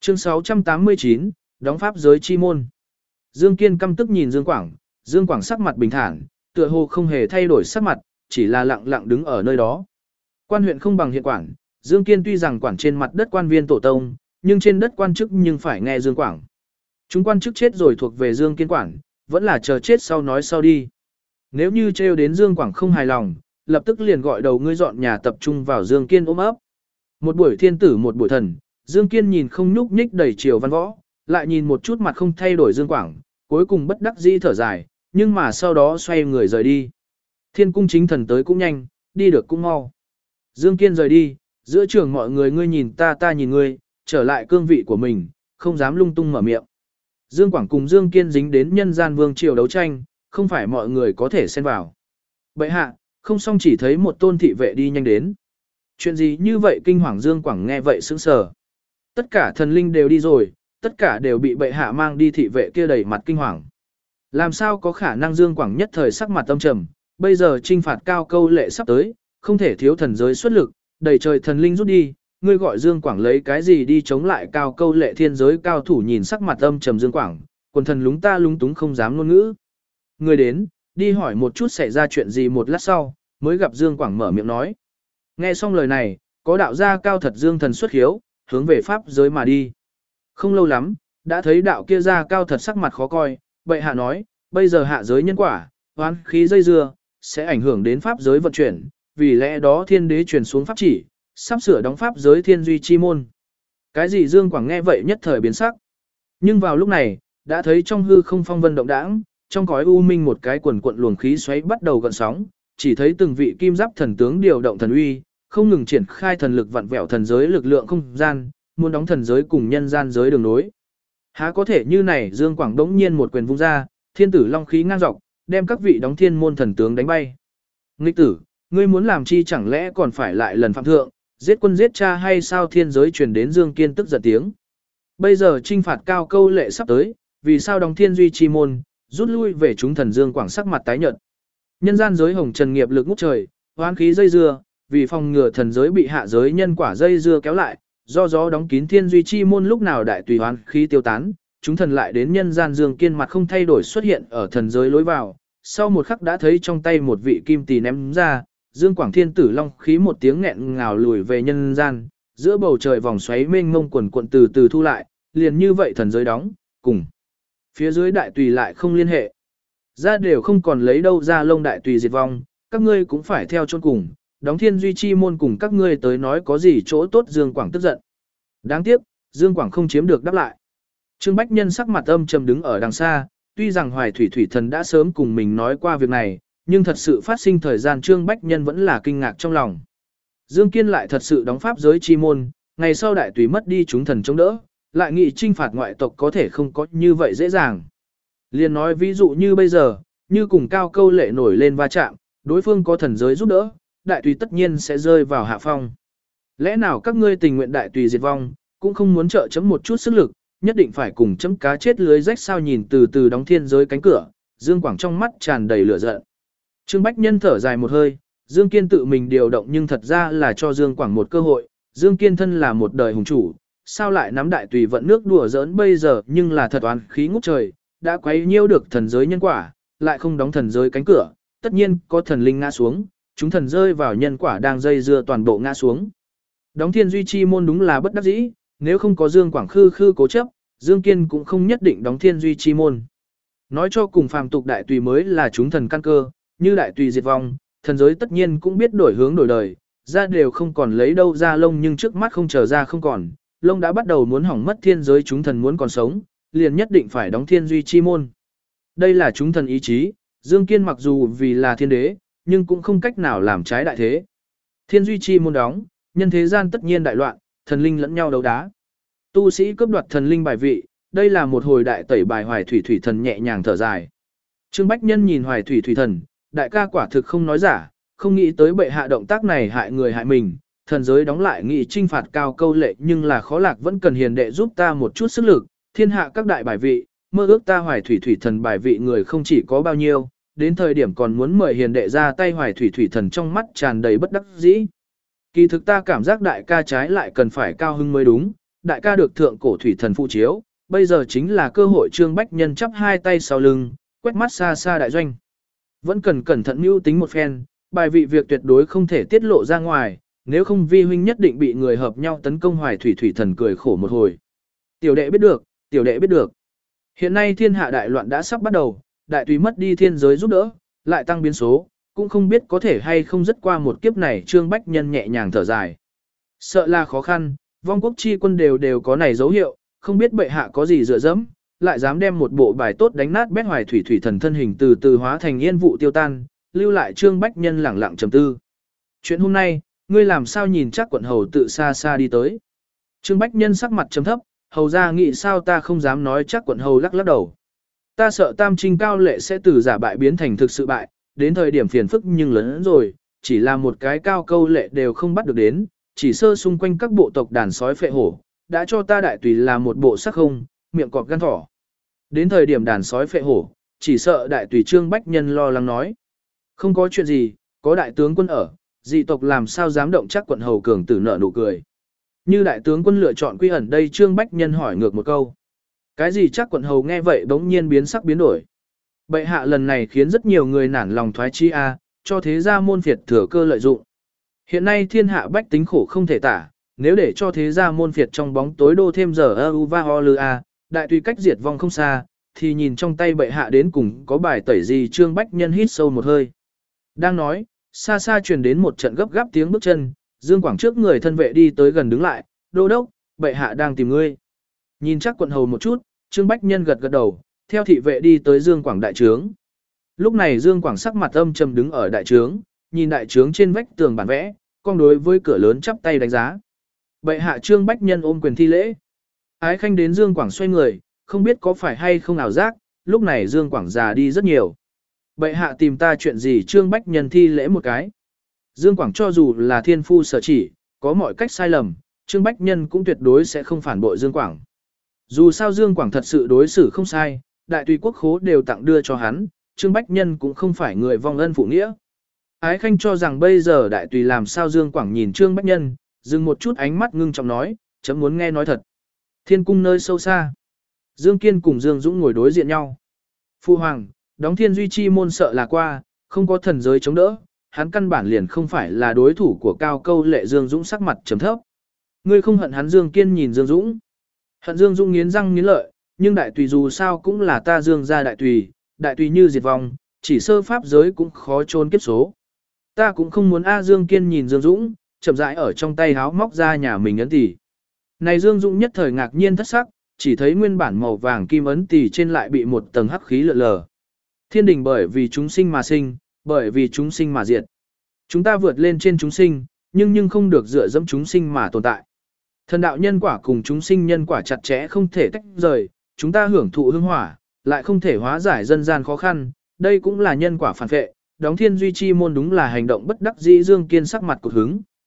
Chương 689, đóng pháp giới chi môn. Dương Kiên căm tức nhìn Dương Quảng, Dương Quảng sắc mặt bình thản, tựa hồ không hề thay đổi sắc mặt, chỉ là lặng lặng đứng ở nơi đó. Quan huyện không bằng hiện quản, Dương Kiên tuy rằng quản trên mặt đất quan viên tổ tông, nhưng trên đất quan chức nhưng phải nghe Dương Quảng. Chúng quan chức chết rồi thuộc về Dương Kiên quản, vẫn là chờ chết sau nói sau đi. Nếu như trêu đến Dương Quảng không hài lòng, lập tức liền gọi đầu ngươi dọn nhà tập trung vào Dương Kiên ôm ấp. Một buổi thiên tử một buổi thần, Dương Kiên nhìn không nhúc nhích đầy chiều văn võ, lại nhìn một chút mặt không thay đổi Dương Quảng, cuối cùng bất đắc dĩ thở dài, nhưng mà sau đó xoay người rời đi. Thiên cung chính thần tới cũng nhanh, đi được cũng mau. Dương Kiên rời đi, giữa trường mọi người ngươi nhìn ta ta nhìn ngươi, trở lại cương vị của mình, không dám lung tung mở miệng. Dương Quảng cùng Dương Kiên dính đến nhân gian vương triều đấu tranh, không phải mọi người có thể xen vào. Bệ hạ, không xong chỉ thấy một tôn thị vệ đi nhanh đến. Chuyện gì như vậy kinh hoàng Dương Quảng nghe vậy sững sờ. Tất cả thần linh đều đi rồi, tất cả đều bị bệ hạ mang đi thị vệ kia đầy mặt kinh hoàng. Làm sao có khả năng Dương Quảng nhất thời sắc mặt âm trầm, bây giờ trinh phạt cao câu lệ sắp tới, không thể thiếu thần giới xuất lực, đầy trời thần linh rút đi, ngươi gọi Dương Quảng lấy cái gì đi chống lại cao câu lệ thiên giới cao thủ nhìn sắc mặt âm trầm Dương Quảng, quần thần lúng ta lúng túng không dám ngôn ngữ. Người đến, đi hỏi một chút xảy ra chuyện gì một lát sau, mới gặp Dương Quảng mở miệng nói. Nghe xong lời này, có đạo gia cao thật Dương thần xuất hiếu, hướng về pháp giới mà đi. Không lâu lắm, đã thấy đạo kia ra cao thật sắc mặt khó coi, bệ hạ nói, bây giờ hạ giới nhân quả, oán khí dây dưa, sẽ ảnh hưởng đến pháp giới vận chuyển, vì lẽ đó thiên đế truyền xuống pháp chỉ, sắp sửa đóng pháp giới thiên duy chi môn. Cái gì Dương Quảng nghe vậy nhất thời biến sắc. Nhưng vào lúc này, đã thấy trong hư không phong vân động đãng, trong cõi u minh một cái quần cuộn luồng khí xoáy bắt đầu gợn sóng, chỉ thấy từng vị kim giáp thần tướng điều động thần uy, không ngừng triển khai thần lực vặn vẹo thần giới lực lượng không gian, muốn đóng thần giới cùng nhân gian giới đường nối. Há có thể như này Dương Quảng đống nhiên một quyền vung ra, thiên tử long khí ngang dọc, đem các vị đóng thiên môn thần tướng đánh bay. Nghịch tử, ngươi muốn làm chi chẳng lẽ còn phải lại lần phạm thượng, giết quân giết cha hay sao thiên giới truyền đến Dương Kiên tức giận tiếng. Bây giờ trinh phạt cao câu lệ sắp tới, vì sao đóng thiên duy chi môn, rút lui về chúng thần Dương Quảng sắc mặt tái nhợt. Nhân gian giới hồng trần nghiệp lực ngút trời, hoán khí dây dưa, vì phòng ngừa thần giới bị hạ giới nhân quả dây dưa kéo lại, do gió đóng kín thiên duy chi môn lúc nào đại tùy hoán khí tiêu tán, chúng thần lại đến nhân gian Dương Kiên mặt không thay đổi xuất hiện ở thần giới lối vào, sau một khắc đã thấy trong tay một vị kim tỳ ném ra, Dương Quảng thiên tử long khí một tiếng nghẹn ngào lùi về nhân gian, giữa bầu trời vòng xoáy mênh mông quần cuộn từ từ thu lại, liền như vậy thần giới đóng, cùng phía dưới đại tùy lại không liên hệ. Ra đều không còn lấy đâu ra lông đại tùy diệt vong, các ngươi cũng phải theo chôn cùng, đóng thiên duy chi môn cùng các ngươi tới nói có gì chỗ tốt Dương Quảng tức giận. Đáng tiếc, Dương Quảng không chiếm được đáp lại. Trương Bách Nhân sắc mặt âm trầm đứng ở đằng xa, tuy rằng Hoài Thủy Thủy Thần đã sớm cùng mình nói qua việc này, nhưng thật sự phát sinh thời gian Trương Bách Nhân vẫn là kinh ngạc trong lòng. Dương Kiên lại thật sự đóng pháp giới chi môn, ngày sau đại tùy mất đi chúng thần chống đỡ, lại nghị trinh phạt ngoại tộc có thể không có như vậy dễ dàng. Liên nói ví dụ như bây giờ, như cùng cao câu lệ nổi lên va chạm, đối phương có thần giới giúp đỡ, đại tùy tất nhiên sẽ rơi vào hạ phong. Lẽ nào các ngươi tình nguyện đại tùy diệt vong, cũng không muốn trợ chấm một chút sức lực, nhất định phải cùng chấm cá chết lưới rách sao nhìn từ từ đóng thiên giới cánh cửa, Dương Quảng trong mắt tràn đầy lửa giận. Trương Bách Nhân thở dài một hơi, Dương Kiên tự mình điều động nhưng thật ra là cho Dương Quảng một cơ hội, Dương Kiên thân là một đời hùng chủ, sao lại nắm đại tùy vận nước đùa giỡn bây giờ nhưng là thật oán khí ngút trời, đã quấy nhiễu được thần giới nhân quả, lại không đóng thần giới cánh cửa, tất nhiên có thần linh ngã xuống, chúng thần rơi vào nhân quả đang dây dưa toàn bộ ngã xuống. Đóng thiên duy chi môn đúng là bất đắc dĩ, nếu không có Dương Quảng khư cố chấp, Dương Kiên cũng không nhất định đóng thiên duy chi môn. Nói cho cùng phàm tục đại tùy mới là chúng thần căn cơ, như đại tùy diệt vong, thần giới tất nhiên cũng biết đổi hướng đổi đời, ra đều không còn lấy đâu ra lông nhưng trước mắt không trở ra không còn, lông đã bắt đầu muốn hỏng mất thiên giới chúng thần muốn còn sống, liền nhất định phải đóng thiên duy chi môn. Đây là chúng thần ý chí, Dương Kiên mặc dù vì là thiên đế, nhưng cũng không cách nào làm trái đại thế. Thiên duy chi môn đóng, nhân thế gian tất nhiên đại loạn, thần linh lẫn nhau đấu đá. Tu sĩ cướp đoạt thần linh bài vị, đây là một hồi đại tẩy bài Hoài Thủy Thủy Thần nhẹ nhàng thở dài. Trương Bách Nhân nhìn Hoài Thủy Thủy Thần, đại ca quả thực không nói giả, không nghĩ tới bệ hạ động tác này hại người hại mình, thần giới đóng lại nghị trinh phạt cao câu lệ nhưng là khó lạc vẫn cần hiền đệ giúp ta một chút sức lực, thiên hạ các đại bài vị, mơ ước ta Hoài Thủy Thủy Thần bài vị người không chỉ có bao nhiêu, đến thời điểm còn muốn mời hiền đệ ra tay Hoài Thủy Thủy Thần trong mắt tràn đầy bất đắc dĩ. Kỳ thực ta cảm giác đại ca trái lại cần phải cao hưng mới đúng, đại ca được thượng cổ thủy thần phụ chiếu, bây giờ chính là cơ hội. Trương Bách Nhân chắp hai tay sau lưng, quét mắt xa xa đại doanh. Vẫn cần cẩn thận mưu tính một phen, bài vị việc tuyệt đối không thể tiết lộ ra ngoài, nếu không vi huynh nhất định bị người hợp nhau tấn công. Hoài thủy thủy thần cười khổ một hồi. Tiểu đệ biết được, tiểu đệ biết được. Hiện nay thiên hạ đại loạn đã sắp bắt đầu, đại tùy mất đi thiên giới giúp đỡ, lại tăng biến số, cũng không biết có thể hay không dứt qua một kiếp này. Trương Bách Nhân nhẹ nhàng thở dài. Sợ là khó khăn, vong quốc chi quân đều có này dấu hiệu, không biết bệ hạ có gì dựa dẫm, lại dám đem một bộ bài tốt đánh nát bét. Hoài thủy thủy thần thân hình từ từ hóa thành yên vụ tiêu tan, lưu lại Trương Bách Nhân lẳng lặng trầm tư. Chuyện hôm nay, ngươi làm sao nhìn chắc quận hầu tự xa xa đi tới. Trương Bách Nhân sắc mặt trầm thấp, hầu ra nghĩ sao ta không dám nói chắc. Quận hầu lắc lắc đầu. Ta sợ Tam Trinh Cao Lệ sẽ từ giả bại biến thành thực sự bại, đến thời điểm phiền phức nhưng lớn rồi, chỉ là một cái Cao Câu Lệ đều không bắt được đến, chỉ sơ xung quanh các bộ tộc đàn sói phệ hổ, đã cho ta đại tùy là một bộ sắc không, miệng cọp gan thỏ. Đến thời điểm đàn sói phệ hổ, chỉ sợ đại tùy. Trương Bách Nhân lo lắng nói. Không có chuyện gì, có đại tướng quân ở, dị tộc làm sao dám động chắc. Quận hầu cường tử nở nụ cười. Như đại tướng quân lựa chọn quy ẩn đây. Trương Bách Nhân hỏi ngược một câu. Cái gì chắc? Quận hầu nghe vậy bỗng nhiên biến sắc biến đổi. Bệ hạ lần này khiến rất nhiều người nản lòng thoái chi cho thế gia môn phiệt thừa cơ lợi dụng. Hiện nay thiên hạ bách tính khổ không thể tả, nếu để cho thế gia môn phiệt trong bóng tối đô thêm giờ đại tùy cách diệt vong không xa, thì nhìn trong tay bệ hạ đến cùng có bài tẩy gì. Trương Bách Nhân hít sâu một hơi. Đang nói, xa xa truyền đến một trận gấp gáp tiếng bước chân, Dương Quảng trước người thân vệ đi tới gần đứng lại. Đô đốc, bệ hạ đang tìm ngươi. Nhìn chắc quận hầu một chút, Trương Bách Nhân gật gật đầu, theo thị vệ đi tới Dương Quảng đại trướng. Lúc này Dương Quảng sắc mặt âm trầm đứng ở đại trướng, nhìn đại trướng trên vách tường bản vẽ, con đối với cửa lớn chắp tay đánh giá. Bệ hạ. Trương Bách Nhân ôm quyền thi lễ. Ái khanh đến. Dương Quảng xoay người, không biết có phải hay không ảo giác, lúc này Dương Quảng già đi rất nhiều. Bệ hạ tìm ta chuyện gì? Trương Bách Nhân thi lễ một cái. Dương Quảng cho dù là thiên phu sở chỉ, có mọi cách sai lầm, Trương Bách Nhân cũng tuyệt đối sẽ không phản bội Dương Quảng. Dù sao Dương Quảng thật sự đối xử không sai, đại tùy quốc khố đều tặng đưa cho hắn, Trương Bách Nhân cũng không phải người vong ân phụ nghĩa. Ái khanh cho rằng bây giờ đại tùy làm sao? Dương Quảng nhìn Trương Bách Nhân, dừng một chút ánh mắt ngưng trọng nói, chấm muốn nghe nói thật. Thiên cung nơi sâu xa. Dương Kiên cùng Dương Dũng ngồi đối diện nhau. Phu hoàng, đóng thiên duy chi môn sợ là qua, không có thần giới chống đỡ, hắn căn bản liền không phải là đối thủ của Cao Câu Lệ. Dương Dũng sắc mặt trầm thấp. Ngươi không hận hắn? Dương Kiên nhìn Dương Dũng. Hận. Dương Dũng nghiến răng nghiến lợi, nhưng đại tùy dù sao cũng là ta Dương gia đại tùy như diệt vong, chỉ sơ pháp giới cũng khó trốn kiếp số. Ta cũng không muốn Dương Kiên nhìn Dương Dũng, chậm rãi ở trong tay háo móc ra nhà mình ấn tỷ. Này Dương Dũng nhất thời ngạc nhiên thất sắc, chỉ thấy nguyên bản màu vàng kim ấn tỷ trên lại bị một tầng hắc khí lượn lờ. Thiên đình bởi vì chúng sinh mà sinh, bởi vì chúng sinh mà diệt. Chúng ta vượt lên trên chúng sinh, nhưng không được dựa dẫm chúng sinh mà tồn tại. Thần đạo nhân quả cùng chúng sinh nhân quả chặt chẽ không thể tách rời, chúng ta hưởng thụ hương hỏa, lại không thể hóa giải dân gian khó khăn, đây cũng là nhân quả phản vệ. Đóng thiên duy chi môn đúng là hành động bất đắc dĩ. Dương Kiên sắc mặt cột hứng.